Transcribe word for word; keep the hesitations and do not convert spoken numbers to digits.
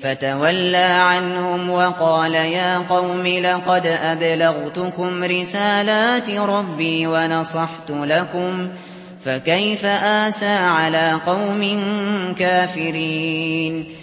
فتولى عنهم وقال يا قوم لقد أبلغتكم رسالات ربي ونصحت لكم فكيف آسى على قوم كافرين